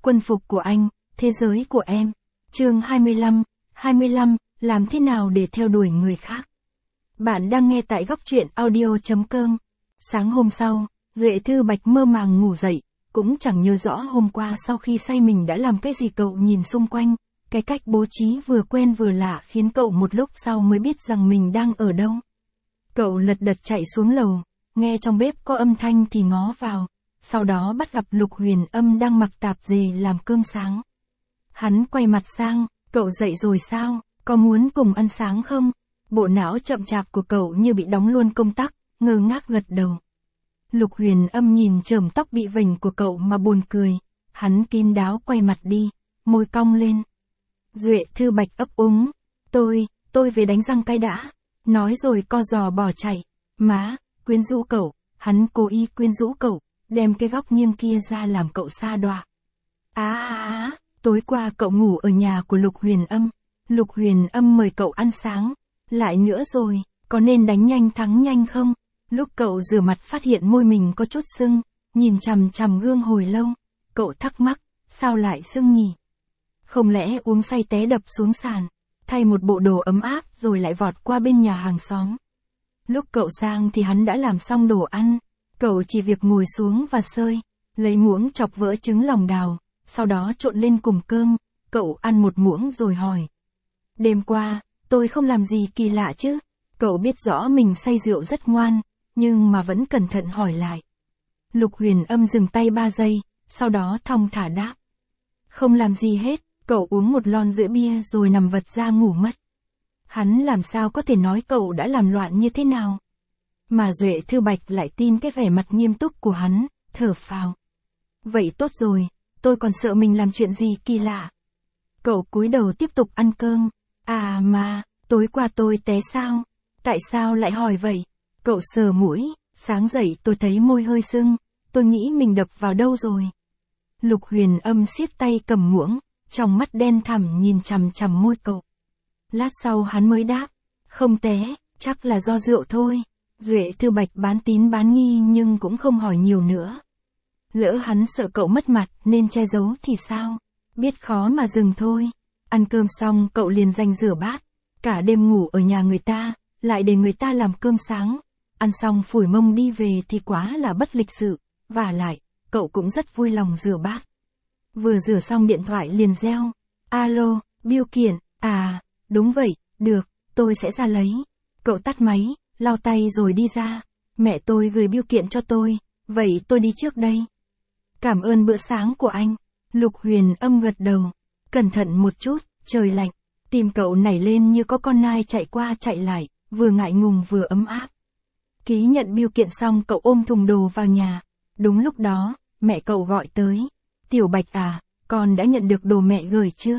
Quân phục của anh, thế giới của em. Chương 25, làm thế nào để theo đuổi người khác. Bạn đang nghe tại góc truyện audio.com. Sáng hôm sau, Duệ Thư Bạch mơ màng ngủ dậy, cũng chẳng nhớ rõ hôm qua sau khi say mình đã làm cái gì. Cậu nhìn xung quanh, cái cách bố trí vừa quen vừa lạ khiến cậu một lúc sau mới biết rằng mình đang ở đâu. Cậu lật đật chạy xuống lầu, nghe trong bếp có âm thanh thì ngó vào, sau đó bắt gặp Lục Huyền Âm đang mặc tạp dề làm cơm sáng. Hắn quay mặt sang, cậu dậy rồi sao, có muốn cùng ăn sáng không? Bộ não chậm chạp của cậu như bị đóng luôn công tắc, ngơ ngác gật đầu. Lục Huyền Âm nhìn chởm tóc bị vểnh của cậu mà buồn cười, hắn kín đáo quay mặt đi, môi cong lên. Duệ Thư Bạch ấp úng, tôi về đánh răng cái đã, nói rồi co giò bỏ chạy. Má, quyến rũ cậu, hắn cố ý quyến rũ cậu, đem cái góc nghiêng kia ra làm cậu sa đọa. Tối qua cậu ngủ ở nhà của Lục Huyền Âm. Lục Huyền Âm mời cậu ăn sáng. Lại nữa rồi, có nên đánh nhanh thắng nhanh không? Lúc cậu rửa mặt phát hiện môi mình có chút sưng, nhìn chằm chằm gương hồi lâu, cậu thắc mắc, sao lại sưng nhỉ? Không lẽ uống say té đập xuống sàn, thay một bộ đồ ấm áp rồi lại vọt qua bên nhà hàng xóm. Lúc cậu sang thì hắn đã làm xong đồ ăn, cậu chỉ việc ngồi xuống và sơi, lấy muỗng chọc vỡ trứng lòng đào, sau đó trộn lên cùng cơm, cậu ăn một muỗng rồi hỏi. Đêm qua, tôi không làm gì kỳ lạ chứ? Cậu biết rõ mình say rượu rất ngoan, nhưng mà vẫn cẩn thận hỏi lại. Lục Huyền Âm dừng tay 3 giây, sau đó thong thả đáp. Không làm gì hết, cậu uống một lon rưỡi bia rồi nằm vật ra ngủ mất. Hắn làm sao có thể nói cậu đã làm loạn như thế nào? Mà Duệ Thư Bạch lại tin cái vẻ mặt nghiêm túc của hắn, thở phào. Vậy tốt rồi, tôi còn sợ mình làm chuyện gì kỳ lạ. Cậu cúi đầu tiếp tục ăn cơm. Mà, tối qua tôi té sao? Tại sao lại hỏi vậy? Cậu sờ mũi, sáng dậy tôi thấy môi hơi sưng, tôi nghĩ mình đập vào đâu rồi. Lục Huyền Âm siết tay cầm muỗng, trong mắt đen thẳm nhìn chằm chằm môi cậu. Lát sau hắn mới đáp, không té, chắc là do rượu thôi. Duệ Thư Bạch bán tín bán nghi nhưng cũng không hỏi nhiều nữa. Lỡ hắn sợ cậu mất mặt nên che giấu thì sao? Biết khó mà dừng thôi. Ăn cơm xong cậu liền danh rửa bát. Cả đêm ngủ ở nhà người ta, lại để người ta làm cơm sáng. Ăn xong phủi mông đi về thì quá là bất lịch sự. Vả lại, cậu cũng rất vui lòng rửa bát. Vừa rửa xong điện thoại liền reo. Alo, bưu kiện, đúng vậy, được, tôi sẽ ra lấy. Cậu tắt máy, lau tay rồi đi ra. Mẹ tôi gửi bưu kiện cho tôi, vậy tôi đi trước đây. Cảm ơn bữa sáng của anh. Lục Huyền Âm gật đầu. Cẩn thận một chút, trời lạnh. Tim cậu nảy lên như có con nai chạy qua chạy lại, vừa ngại ngùng vừa ấm áp. Ký nhận bưu kiện xong cậu ôm thùng đồ vào nhà. Đúng lúc đó, mẹ cậu gọi tới. Tiểu Bạch à, con đã nhận được đồ mẹ gửi chưa?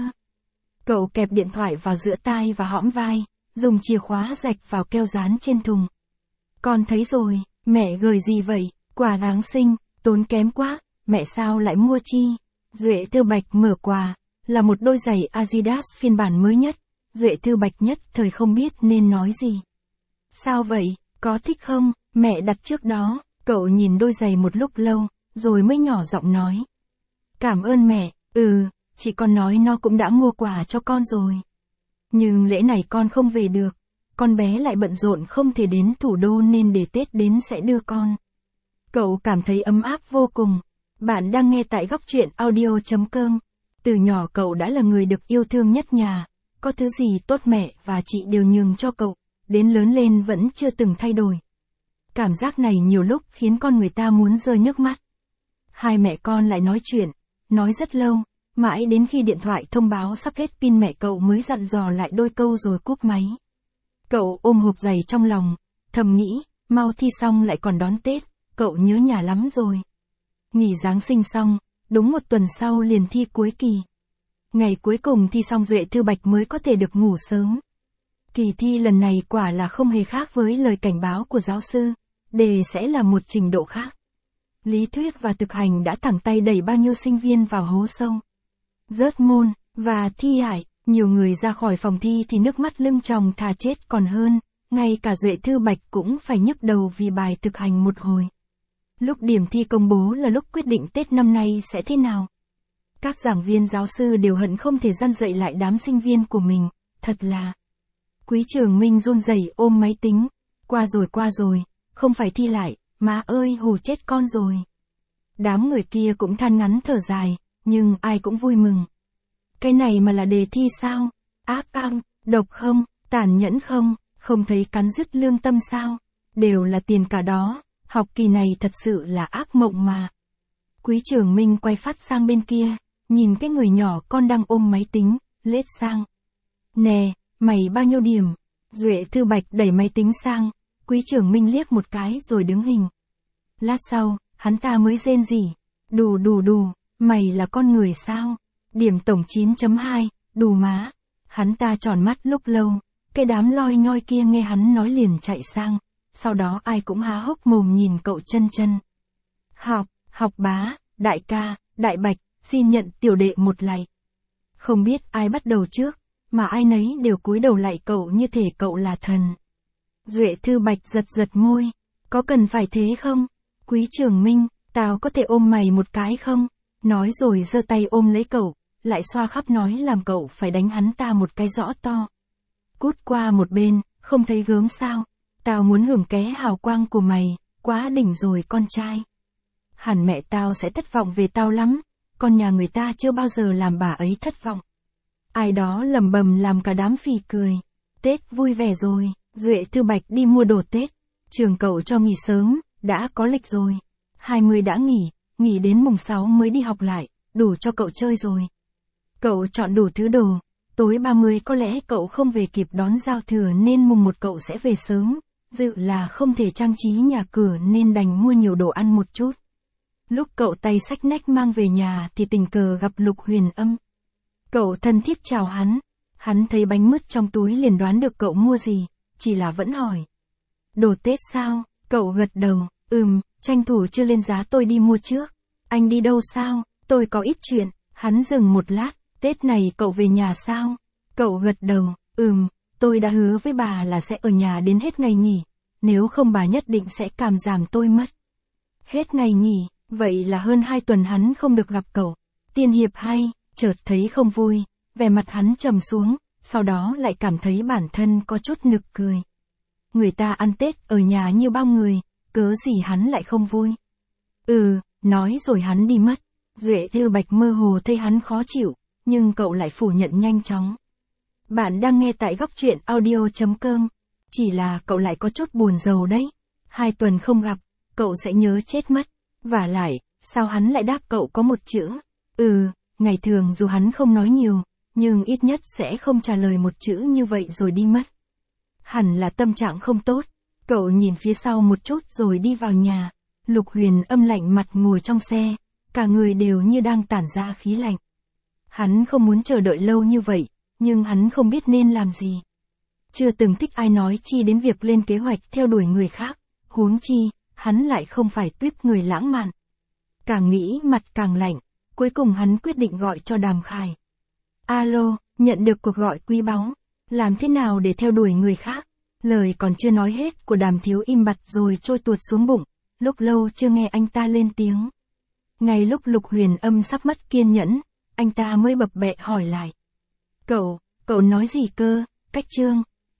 Cậu kẹp điện thoại vào giữa tai và hõm vai, dùng chìa khóa rạch vào keo dán trên thùng. Con thấy rồi, mẹ gửi gì vậy? Quà Giáng sinh, tốn kém quá, mẹ sao lại mua chi? Duệ Thư Bạch mở quà, là một đôi giày Adidas phiên bản mới nhất. Duệ Thư Bạch nhất thời không biết nên nói gì. Sao vậy, có thích không? Mẹ đặt trước đó. Cậu nhìn đôi giày một lúc lâu, rồi mới nhỏ giọng nói. Cảm ơn mẹ, chị con nói nó cũng đã mua quà cho con rồi. Nhưng lễ này con không về được, con bé lại bận rộn không thể đến thủ đô nên để Tết đến sẽ đưa con. Cậu cảm thấy ấm áp vô cùng. Bạn đang nghe tại góc truyện audio.com. Từ nhỏ cậu đã là người được yêu thương nhất nhà, có thứ gì tốt mẹ và chị đều nhường cho cậu, đến lớn lên vẫn chưa từng thay đổi. Cảm giác này nhiều lúc khiến con người ta muốn rơi nước mắt. Hai mẹ con lại nói chuyện, nói rất lâu, mãi đến khi điện thoại thông báo sắp hết pin mẹ cậu mới dặn dò lại đôi câu rồi cúp máy. Cậu ôm hộp giày trong lòng, thầm nghĩ, mau thi xong lại còn đón Tết, cậu nhớ nhà lắm rồi. Nghỉ Giáng sinh xong, đúng một tuần sau liền thi cuối kỳ. Ngày cuối cùng thi xong Duệ Thư Bạch mới có thể được ngủ sớm. Kỳ thi lần này quả là không hề khác với lời cảnh báo của giáo sư, đề sẽ là một trình độ khác. Lý thuyết và thực hành đã thẳng tay đẩy bao nhiêu sinh viên vào hố sâu. Rớt môn, và thi hại, nhiều người ra khỏi phòng thi thì nước mắt lưng tròng thà chết còn hơn, ngay cả Duệ Thư Bạch cũng phải nhức đầu vì bài thực hành một hồi. Lúc điểm thi công bố là lúc quyết định Tết năm nay sẽ thế nào. Các giảng viên giáo sư đều hận không thể răn dạy lại đám sinh viên của mình, thật là. Quý Trường Minh run rẩy ôm máy tính. Qua rồi, không phải thi lại, má ơi hù chết con rồi. Đám người kia cũng than ngắn thở dài, nhưng ai cũng vui mừng. Cái này mà là đề thi sao? Ác không, độc không, tàn nhẫn không, không thấy cắn rứt lương tâm sao? Đều là tiền cả đó, học kỳ này thật sự là ác mộng mà. Quý Trường Minh quay phát sang bên kia, nhìn cái người nhỏ con đang ôm máy tính, lết sang. Nè, mày bao nhiêu điểm? Duệ Thư Bạch đẩy máy tính sang, Quý Trường Minh liếc một cái rồi đứng hình. Lát sau, hắn ta mới rên rỉ. Đù, mày là con người sao? Điểm tổng 9.2, đù má. Hắn ta tròn mắt lúc lâu, cái đám loi nhoi kia nghe hắn nói liền chạy sang, sau đó ai cũng há hốc mồm nhìn cậu chân. Học bá, đại ca, đại bạch, xin nhận tiểu đệ một lạy. Không biết ai bắt đầu trước, mà ai nấy đều cúi đầu lạy cậu như thể cậu là thần. Duệ Thư Bạch giật môi, có cần phải thế không? Quý Trường Minh, tao có thể ôm mày một cái không? Nói rồi giơ tay ôm lấy cậu, lại xoa khắp nói làm cậu phải đánh hắn ta một cái rõ to. Cút qua một bên, không thấy gớm sao? Tao muốn hưởng ké hào quang của mày, quá đỉnh rồi con trai. Hẳn mẹ tao sẽ thất vọng về tao lắm, con nhà người ta chưa bao giờ làm bà ấy thất vọng. Ai đó lầm bầm làm cả đám phì cười. Tết vui vẻ rồi, Duệ Thư Bạch đi mua đồ Tết. Trường cậu cho nghỉ sớm, đã có lịch rồi. 20 đã nghỉ đến mùng 6 mới đi học lại, đủ cho cậu chơi rồi. Cậu chọn đủ thứ đồ, tối 30 có lẽ cậu không về kịp đón giao thừa nên mùng 1 cậu sẽ về sớm, dự là không thể trang trí nhà cửa nên đành mua nhiều đồ ăn một chút. Lúc cậu tay xách nách mang về nhà thì tình cờ gặp Lục Huyền Âm. Cậu thân thiết chào hắn thấy bánh mứt trong túi liền đoán được cậu mua gì, chỉ là vẫn hỏi. Đồ Tết sao? Cậu gật đầu, tranh thủ chưa lên giá tôi đi mua trước. Anh đi đâu sao? Tôi có ít chuyện. Hắn dừng một lát, Tết này cậu về nhà sao? Cậu gật đầu, tôi đã hứa với bà là sẽ ở nhà đến hết ngày nghỉ, nếu không bà nhất định sẽ cảm giảm tôi mất. Hết ngày nghỉ, vậy là hơn 2 tuần hắn không được gặp cậu. Tiên hiệp hay, chợt thấy không vui, vẻ mặt hắn trầm xuống, sau đó lại cảm thấy bản thân có chút nực cười. Người ta ăn Tết ở nhà như bao người, cớ gì hắn lại không vui. Nói rồi hắn đi mất. Duệ Thư Bạch mơ hồ thấy hắn khó chịu, nhưng cậu lại phủ nhận nhanh chóng. Bạn đang nghe tại góc truyện audio.com. Chỉ là cậu lại có chút buồn rầu đấy. 2 tuần không gặp, cậu sẽ nhớ chết mất. Vả lại, sao hắn lại đáp cậu có một chữ? Ngày thường dù hắn không nói nhiều, nhưng ít nhất sẽ không trả lời một chữ như vậy rồi đi mất. Hẳn là tâm trạng không tốt. Cậu nhìn phía sau một chút rồi đi vào nhà. Lục Huyền Âm lạnh mặt ngồi trong xe, cả người đều như đang tản ra khí lạnh. Hắn không muốn chờ đợi lâu như vậy, nhưng hắn không biết nên làm gì. Chưa từng thích ai nói chi đến việc lên kế hoạch theo đuổi người khác, huống chi, hắn lại không phải tuýp người lãng mạn. Càng nghĩ mặt càng lạnh, cuối cùng hắn quyết định gọi cho Đàm Khải. Alo, nhận được cuộc gọi quý báu. Làm thế nào để theo đuổi người khác? Lời còn chưa nói hết của Đàm Thiếu im bặt rồi trôi tuột xuống bụng, lúc lâu chưa nghe anh ta lên tiếng. Ngay lúc Lục Huyền Âm sắp mất kiên nhẫn, anh ta mới bập bẹ hỏi lại. Cậu nói gì cơ? Cách chương.